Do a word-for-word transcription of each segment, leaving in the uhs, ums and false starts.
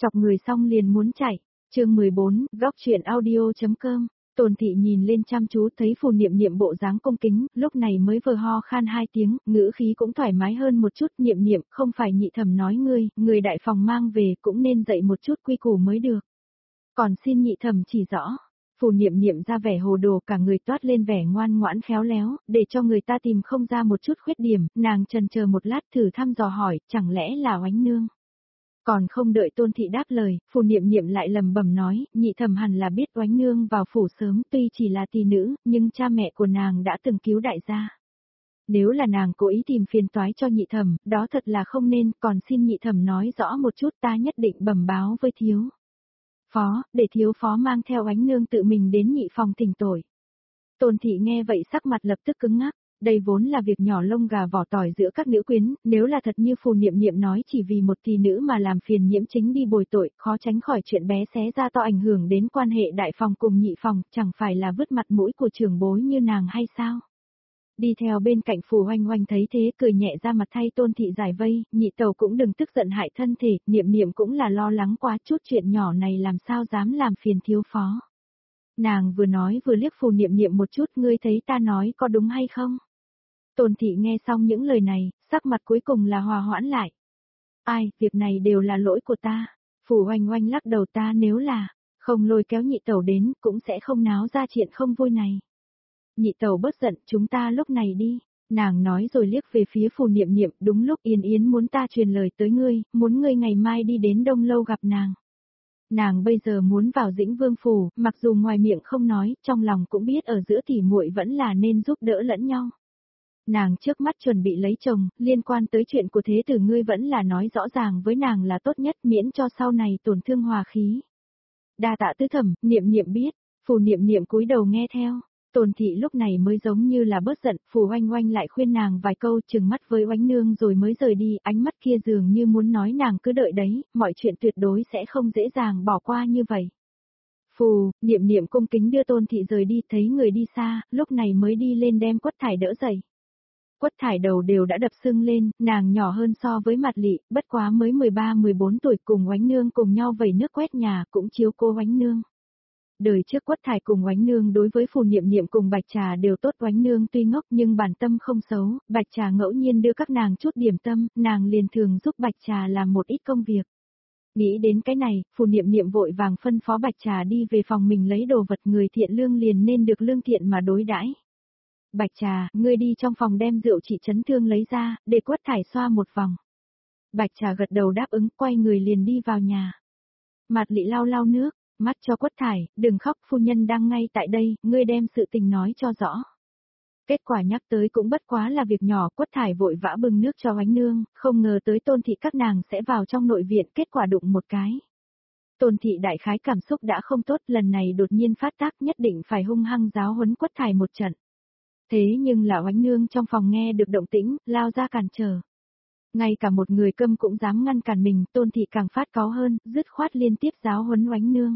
Chọc người xong liền muốn chạy. Chương mười bốn, góc truyện audio.com. Tôn Thị nhìn lên chăm chú thấy Phù Niệm Niệm bộ dáng cung kính, lúc này mới vừa ho khan hai tiếng, ngữ khí cũng thoải mái hơn một chút. Niệm Niệm, không phải nhị thẩm nói ngươi, người đại phòng mang về cũng nên dạy một chút quy củ mới được. Còn xin nhị thẩm chỉ rõ. Phù Niệm Niệm ra vẻ hồ đồ, cả người toát lên vẻ ngoan ngoãn khéo léo, để cho người ta tìm không ra một chút khuyết điểm. Nàng chần chờ một lát thử thăm dò hỏi, chẳng lẽ là Oánh Nương? Còn không đợi Tôn Thị đáp lời, Phù Niệm Niệm lại lầm bầm nói, nhị thẩm hẳn là biết Oánh Nương vào phủ sớm, tuy chỉ là tỷ nữ, nhưng cha mẹ của nàng đã từng cứu đại gia. Nếu là nàng cố ý tìm phiền toái cho nhị thẩm, đó thật là không nên, còn xin nhị thẩm nói rõ một chút, ta nhất định bẩm báo với thiếu phó, để thiếu phó mang theo Oánh Nương tự mình đến nhị phòng thỉnh tội. Tôn Thị nghe vậy sắc mặt lập tức cứng ngắc. Đây vốn là việc nhỏ lông gà vỏ tỏi giữa các nữ quyến, nếu là thật như Phù Niệm Niệm nói chỉ vì một tỷ nữ mà làm phiền Nhiễm Chính đi bồi tội, khó tránh khỏi chuyện bé xé ra to ảnh hưởng đến quan hệ đại phòng cùng nhị phòng, chẳng phải là vứt mặt mũi của trưởng bối như nàng hay sao? Đi theo bên cạnh Phù Hoành Hoành thấy thế cười nhẹ ra mặt thay Tôn Thị giải vây, nhị tẩu cũng đừng tức giận hại thân thể, Niệm Niệm cũng là lo lắng quá, chút chuyện nhỏ này làm sao dám làm phiền thiếu phó. Nàng vừa nói vừa liếc Phù Niệm Niệm một chút, ngươi thấy ta nói có đúng hay không? Tôn Thị nghe xong những lời này, sắc mặt cuối cùng là hòa hoãn lại. Ai, việc này đều là lỗi của ta. Phù Hoành Hoành lắc đầu, ta nếu là không lôi kéo nhị tẩu đến, cũng sẽ không náo ra chuyện không vui này. Nhị tẩu bớt giận, chúng ta lúc này đi. Nàng nói rồi liếc về phía Phù Niệm Niệm, đúng lúc Yên Yến muốn ta truyền lời tới ngươi, muốn ngươi ngày mai đi đến Đông Lâu gặp nàng. Nàng bây giờ muốn vào Dĩnh Vương phủ, mặc dù ngoài miệng không nói, trong lòng cũng biết ở giữa tỷ muội vẫn là nên giúp đỡ lẫn nhau. Nàng trước mắt chuẩn bị lấy chồng, liên quan tới chuyện của thế tử ngươi vẫn là nói rõ ràng với nàng là tốt nhất, miễn cho sau này tổn thương hòa khí. Đa tạ tứ thẩm, Niệm Niệm biết. Phù Niệm Niệm cúi đầu nghe theo. Tôn Thị lúc này mới giống như là bớt giận, Phù Hoành Hoành lại khuyên nàng vài câu, trừng mắt với Oánh Nương rồi mới rời đi, ánh mắt kia dường như muốn nói nàng cứ đợi đấy, mọi chuyện tuyệt đối sẽ không dễ dàng bỏ qua như vậy. Phù, Niệm Niệm cung kính đưa Tôn Thị rời đi, thấy người đi xa, lúc này mới đi lên đem Quất Thải đỡ dậy. Quất Thải đầu đều đã đập sưng lên, nàng nhỏ hơn so với Mạt Lị, bất quá mới mười ba mười bốn tuổi, cùng Oánh Nương cùng nhau vẩy nước quét nhà, cũng chiếu cố Oánh Nương. Đời trước Quất Thải cùng Oánh Nương đối với Phù Niệm Niệm cùng Bạch Trà đều tốt, Oánh Nương tuy ngốc nhưng bản tâm không xấu, Bạch Trà ngẫu nhiên đưa các nàng chút điểm tâm, nàng liền thường giúp Bạch Trà làm một ít công việc. Nghĩ đến cái này, Phù Niệm Niệm vội vàng phân phó Bạch Trà đi về phòng mình lấy đồ vật, người thiện lương liền nên được lương thiện mà đối đãi. Bạch Trà, ngươi đi trong phòng đem rượu trị chấn thương lấy ra, để Quất Thải xoa một vòng. Bạch Trà gật đầu đáp ứng, quay người liền đi vào nhà. Mạt Lị lau lau nước, mắt cho Quất Thải, đừng khóc, phu nhân đang ngay tại đây, ngươi đem sự tình nói cho rõ. Kết quả nhắc tới cũng bất quá là việc nhỏ, Quất Thải vội vã bưng nước cho Oánh Nương, không ngờ tới Tôn Thị các nàng sẽ vào trong nội viện, kết quả đụng một cái. Tôn Thị đại khái cảm xúc đã không tốt, lần này đột nhiên phát tác, nhất định phải hung hăng giáo huấn Quất Thải một trận. Thế nhưng là Oánh Nương trong phòng nghe được động tĩnh, lao ra cản trở. Ngay cả một người câm cũng dám ngăn cản mình, Tôn Thị càng phát cáu hơn, dứt khoát liên tiếp giáo huấn Oánh Nương.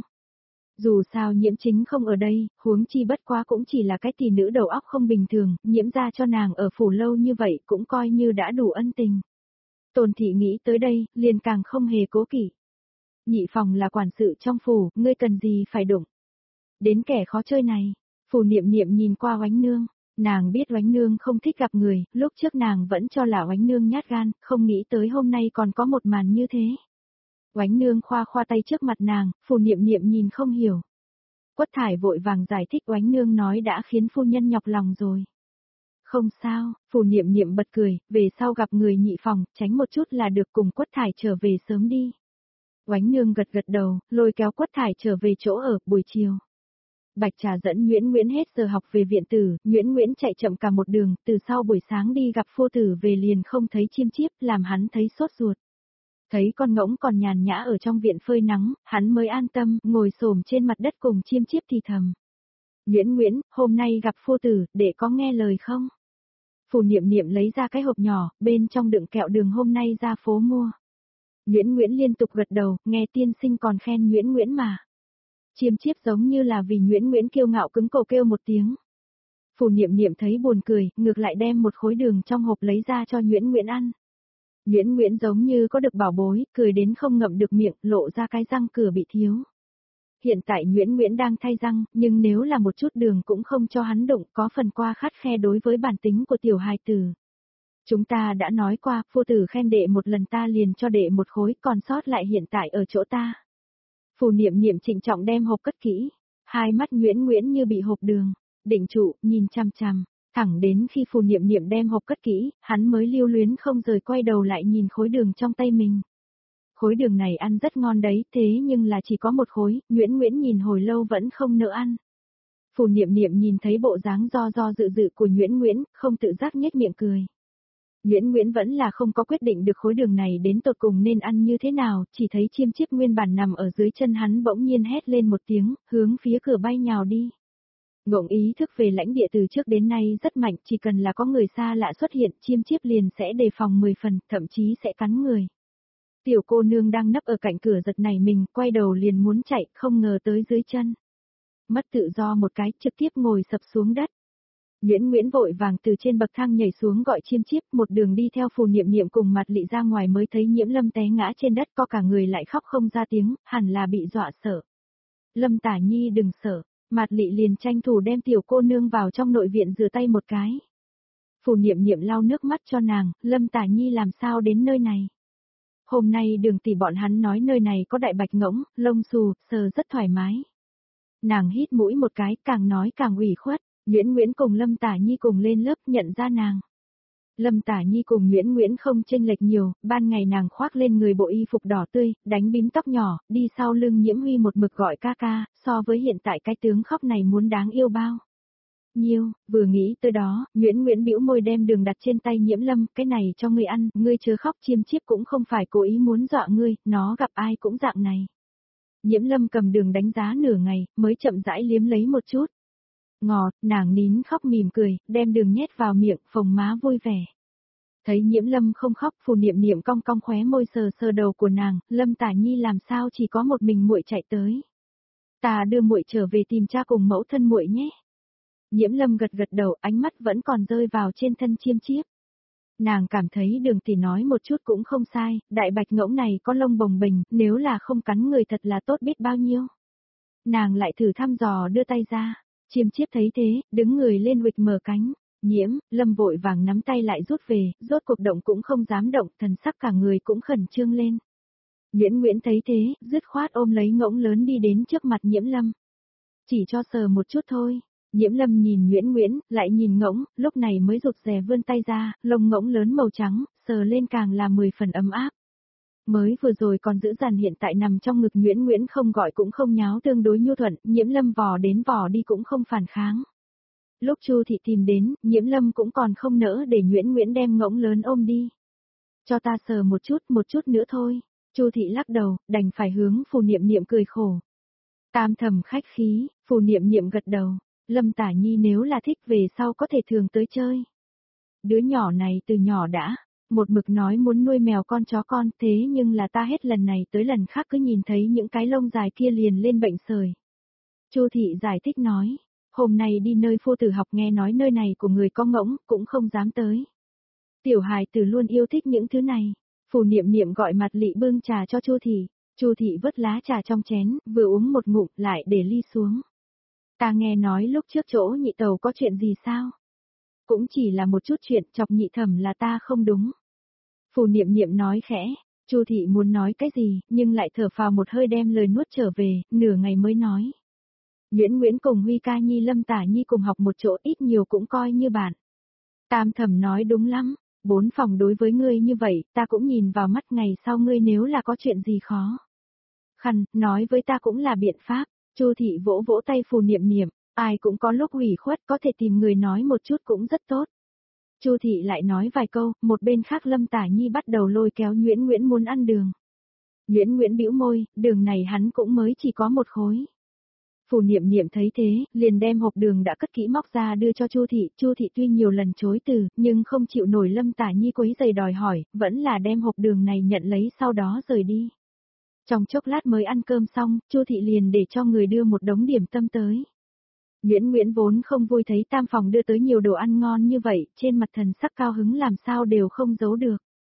Dù sao Nhiễm Chính không ở đây, huống chi bất quá cũng chỉ là cái tỷ nữ đầu óc không bình thường, nhiễm ra cho nàng ở phủ lâu như vậy cũng coi như đã đủ ân tình. Tôn Thị nghĩ tới đây, liền càng không hề cố kỵ. Nhị phòng là quản sự trong phủ, ngươi cần gì phải đụng. Đến kẻ khó chơi này, Phù Niệm Niệm nhìn qua Oánh Nương. Nàng biết Oánh Nương không thích gặp người, lúc trước nàng vẫn cho là Oánh Nương nhát gan, không nghĩ tới hôm nay còn có một màn như thế. Oánh Nương khoa khoa tay trước mặt nàng, Phù Niệm Niệm nhìn không hiểu. Quất Thải vội vàng giải thích, Oánh Nương nói đã khiến phu nhân nhọc lòng rồi. Không sao, Phù Niệm Niệm bật cười, về sau gặp người nhị phòng, tránh một chút là được, cùng Quất Thải trở về sớm đi. Oánh Nương gật gật đầu, lôi kéo Quất Thải trở về chỗ ở, buổi chiều. Bạch Trà dẫn Nguyễn Nguyễn hết giờ học về viện tử, Nguyễn Nguyễn chạy chậm cả một đường, từ sau buổi sáng đi gặp phu tử về liền không thấy Chiêm Chiếp, làm hắn thấy sốt ruột. Thấy con ngỗng còn nhàn nhã ở trong viện phơi nắng, hắn mới an tâm, ngồi xổm trên mặt đất cùng Chiêm Chiếp thì thầm. Nguyễn Nguyễn, hôm nay gặp phu tử, để có nghe lời không? Phù Niệm Niệm lấy ra cái hộp nhỏ, bên trong đựng kẹo đường hôm nay ra phố mua. Nguyễn Nguyễn liên tục gật đầu, nghe tiên sinh còn khen Nguyễn Nguyễn mà. Chiêm Chiếp giống như là vì Nguyễn Nguyễn kiêu ngạo cứng cổ kêu một tiếng. Phù Niệm Niệm thấy buồn cười, ngược lại đem một khối đường trong hộp lấy ra cho Nguyễn Nguyễn ăn. Nguyễn Nguyễn giống như có được bảo bối, cười đến không ngậm được miệng, lộ ra cái răng cửa bị thiếu. Hiện tại Nguyễn Nguyễn đang thay răng, nhưng nếu là một chút đường cũng không cho hắn đụng, có phần qua khắt khe đối với bản tính của tiểu hài tử. Chúng ta đã nói qua, phu tử khen đệ một lần ta liền cho đệ một khối, còn sót lại hiện tại ở chỗ ta. Phù Niệm Niệm trịnh trọng đem hộp cất kỹ, hai mắt Nguyễn Nguyễn như bị hộp đường, định trụ, nhìn chằm chằm, thẳng đến khi Phù Niệm Niệm đem hộp cất kỹ, hắn mới lưu luyến không rời quay đầu lại nhìn khối đường trong tay mình. Khối đường này ăn rất ngon đấy, thế nhưng là chỉ có một khối, Nguyễn Nguyễn nhìn hồi lâu vẫn không nỡ ăn. Phù Niệm Niệm nhìn thấy bộ dáng do do dự dự của Nguyễn Nguyễn, không tự giác nhếch miệng cười. Nguyễn Nguyễn vẫn là không có quyết định được khối đường này đến tột cùng nên ăn như thế nào, chỉ thấy chiêm chiếp nguyên bản nằm ở dưới chân hắn bỗng nhiên hét lên một tiếng, hướng phía cửa bay nhào đi. Ngộng ý thức về lãnh địa từ trước đến nay rất mạnh, chỉ cần là có người xa lạ xuất hiện, chiêm chiếp liền sẽ đề phòng mười phần, thậm chí sẽ cắn người. Tiểu cô nương đang nấp ở cạnh cửa giật này mình, quay đầu liền muốn chạy, không ngờ tới dưới chân. Mất tự do một cái, trực tiếp ngồi sập xuống đất. Nguyễn Nguyễn vội vàng từ trên bậc thang nhảy xuống gọi chiêm chiếp, một đường đi theo Phù Niệm Niệm cùng Mạt Lị ra ngoài mới thấy Nhiễm Lâm té ngã trên đất, co cả người lại khóc không ra tiếng, hẳn là bị dọa sợ. Lâm Tả Nhi đừng sợ, Mạt Lị liền tranh thủ đem tiểu cô nương vào trong nội viện rửa tay một cái. Phù Niệm Niệm lau nước mắt cho nàng, Lâm Tả Nhi làm sao đến nơi này? Hôm nay Đường tỷ bọn hắn nói nơi này có đại bạch ngỗng, lông xù, sờ rất thoải mái. Nàng hít mũi một cái, càng nói càng ủy khuất. Nguyễn Nguyễn cùng Lâm Tả Nhi cùng lên lớp nhận ra nàng. Lâm Tả Nhi cùng Nguyễn Nguyễn không chênh lệch nhiều, ban ngày nàng khoác lên người bộ y phục đỏ tươi, đánh bím tóc nhỏ, đi sau lưng Nhiễm Huy một mực gọi ca ca, so với hiện tại cái tướng khóc này muốn đáng yêu bao nhiêu, vừa nghĩ tới đó, Nguyễn Nguyễn bĩu môi đem đường đặt trên tay Nhiễm Lâm, cái này cho ngươi ăn, ngươi chớ khóc, chiêm chiếp cũng không phải cố ý muốn dọa ngươi, nó gặp ai cũng dạng này. Nhiễm Lâm cầm đường đánh giá nửa ngày, mới chậm rãi liếm lấy một chút. Ngọt, nàng nín khóc mỉm cười, đem đường nhét vào miệng, phồng má vui vẻ. Thấy Nhiễm Lâm không khóc, Phù Niệm Niệm cong cong khóe môi sờ sờ đầu của nàng, Lâm Tả Nhi làm sao chỉ có một mình muội chạy tới. Ta đưa muội trở về tìm cha cùng mẫu thân muội nhé. Nhiễm Lâm gật gật đầu, ánh mắt vẫn còn rơi vào trên thân chiêm chiếp. Nàng cảm thấy Đường tỷ nói một chút cũng không sai, đại bạch ngỗng này có lông bồng bềnh, nếu là không cắn người thật là tốt biết bao nhiêu. Nàng lại thử thăm dò đưa tay ra. Chiêm chiếp thấy thế, đứng người lên huỵch mở cánh, Nhiễm, Lâm vội vàng nắm tay lại rút về, rốt cuộc động cũng không dám động, thần sắc cả người cũng khẩn trương lên. Nguyễn Nguyễn thấy thế, dứt khoát ôm lấy ngỗng lớn đi đến trước mặt Nhiễm Lâm. Chỉ cho sờ một chút thôi. Nhiễm Lâm nhìn Nguyễn Nguyễn, lại nhìn ngỗng, lúc này mới rụt rè vươn tay ra, lông ngỗng lớn màu trắng, sờ lên càng là mười phần ấm áp. Mới vừa rồi còn giữ dằn hiện tại nằm trong ngực Nguyễn Nguyễn không gọi cũng không nháo tương đối nhu thuận, Nhiễm Lâm vò đến vò đi cũng không phản kháng. Lúc Chu thị tìm đến, Nhiễm Lâm cũng còn không nỡ để Nguyễn Nguyễn đem ngỗng lớn ôm đi. Cho ta sờ một chút, một chút nữa thôi. Chu thị lắc đầu, đành phải hướng Phù Niệm Niệm cười khổ. Tam thầm khách khí, Phù Niệm Niệm gật đầu, Lâm Tả Nhi nếu là thích về sau có thể thường tới chơi. Đứa nhỏ này từ nhỏ đã một mực nói muốn nuôi mèo con chó con, thế nhưng là ta hết lần này tới lần khác cứ nhìn thấy những cái lông dài kia liền lên bệnh sởi. Chu thị giải thích nói, hôm nay đi nơi phu tử học nghe nói nơi này của người có ngỗng, cũng không dám tới. Tiểu hài tử luôn yêu thích những thứ này. Phù Niệm Niệm gọi Mạt Lị bưng trà cho Chu thị, Chu thị vớt lá trà trong chén, vừa uống một ngụm lại để ly xuống. Ta nghe nói lúc trước chỗ nhị tàu có chuyện gì sao? Cũng chỉ là một chút chuyện, chọc nhị thẩm là ta không đúng. Phù Niệm Niệm nói khẽ, Chu thị muốn nói cái gì, nhưng lại thở phào một hơi đem lời nuốt trở về, nửa ngày mới nói. Nguyễn Nguyễn cùng Huy ca nhi Lâm Tả Nhi cùng học một chỗ, ít nhiều cũng coi như bạn. Tam thẩm nói đúng lắm, bốn phòng đối với ngươi như vậy, ta cũng nhìn vào mắt, ngày sau ngươi nếu là có chuyện gì khó khăn, nói với ta cũng là biện pháp. Chu thị vỗ vỗ tay Phù Niệm Niệm, ai cũng có lúc ủy khuất, có thể tìm người nói một chút cũng rất tốt. Chu thị lại nói vài câu, một bên khác Lâm Tả Nhi bắt đầu lôi kéo Nguyễn Nguyễn muốn ăn đường. Nguyễn Nguyễn bĩu môi, đường này hắn cũng mới chỉ có một khối. Phù Niệm Niệm thấy thế, liền đem hộp đường đã cất kỹ móc ra đưa cho Chu thị, Chu thị tuy nhiều lần chối từ, nhưng không chịu nổi Lâm Tả Nhi quấy giày đòi hỏi, vẫn là đem hộp đường này nhận lấy sau đó rời đi. Trong chốc lát mới ăn cơm xong, Chu thị liền để cho người đưa một đống điểm tâm tới. Nguyễn Nguyễn vốn không vui thấy tam phòng đưa tới nhiều đồ ăn ngon như vậy, trên mặt thần sắc cao hứng làm sao đều không giấu được.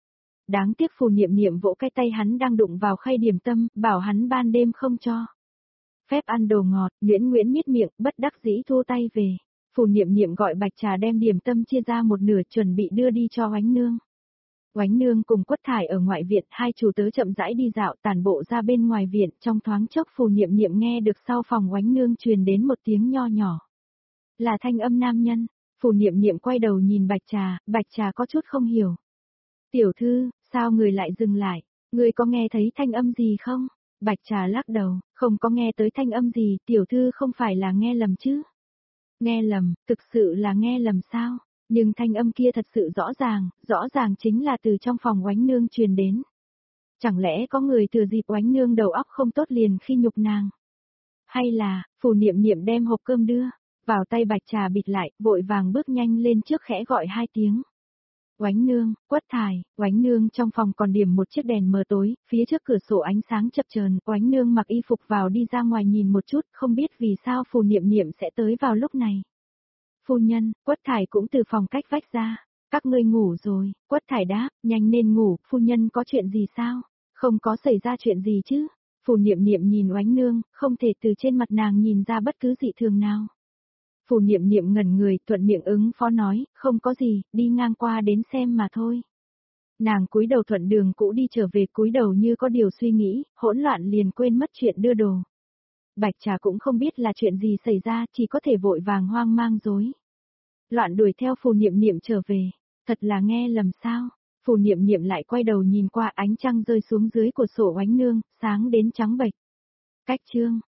đáng tiếc Phù Niệm Niệm vỗ cái tay hắn đang đụng vào khay điểm tâm, bảo hắn ban đêm không cho phép ăn đồ ngọt, Nguyễn Nguyễn nhếch miệng, bất đắc dĩ thu tay về. Phù Niệm Niệm gọi Bạch Trà đem điểm tâm chia ra một nửa chuẩn bị đưa đi cho Oánh Nương. Oánh Nương cùng Quất Thải ở ngoại viện, hai chủ tớ chậm rãi đi dạo tản bộ ra bên ngoài viện, trong thoáng chốc Phù Niệm Niệm nghe được sau phòng Oánh Nương truyền đến một tiếng nho nhỏ. Là thanh âm nam nhân. Phù Niệm Niệm quay đầu nhìn Bạch Trà, Bạch Trà có chút không hiểu. Tiểu thư, sao người lại dừng lại? Người có nghe thấy thanh âm gì không? Bạch Trà lắc đầu, không có nghe tới thanh âm gì, tiểu thư không phải là nghe lầm chứ? Nghe lầm, thực sự là nghe lầm sao? Nhưng thanh âm kia thật sự rõ ràng, rõ ràng chính là từ trong phòng Oánh Nương truyền đến. Chẳng lẽ có người thừa dịp Oánh Nương đầu óc không tốt liền khi nhục nàng? Hay là, Phù Niệm Niệm đem hộp cơm đưa vào tay Bạch Trà bịt lại, vội vàng bước nhanh lên trước khẽ gọi hai tiếng. Oánh Nương, Quất Thải, Oánh Nương trong phòng còn điểm một chiếc đèn mờ tối, phía trước cửa sổ ánh sáng chập chờn, Oánh Nương mặc y phục vào đi ra ngoài nhìn một chút, không biết vì sao Phù Niệm Niệm sẽ tới vào lúc này. Phu nhân, Quất Thải cũng từ phòng cách vách ra. Các ngươi ngủ rồi, Quất Thải đáp, nhanh nên ngủ, phu nhân có chuyện gì sao? Không có xảy ra chuyện gì chứ? Phù Niệm Niệm nhìn Oánh Nương, không thể từ trên mặt nàng nhìn ra bất cứ dị thường nào. Phù Niệm Niệm ngẩn người, thuận miệng ứng phó nói, không có gì, đi ngang qua đến xem mà thôi. Nàng cúi đầu thuận đường cũ đi trở về, cúi đầu như có điều suy nghĩ, hỗn loạn liền quên mất chuyện đưa đồ. Bạch Trà cũng không biết là chuyện gì xảy ra, chỉ có thể vội vàng hoang mang rối loạn đuổi theo Phù Niệm Niệm trở về. Thật là nghe lầm sao? Phù Niệm Niệm lại quay đầu nhìn qua, ánh trăng rơi xuống dưới của sổ Oánh Nương, sáng đến trắng bệch. Cách chương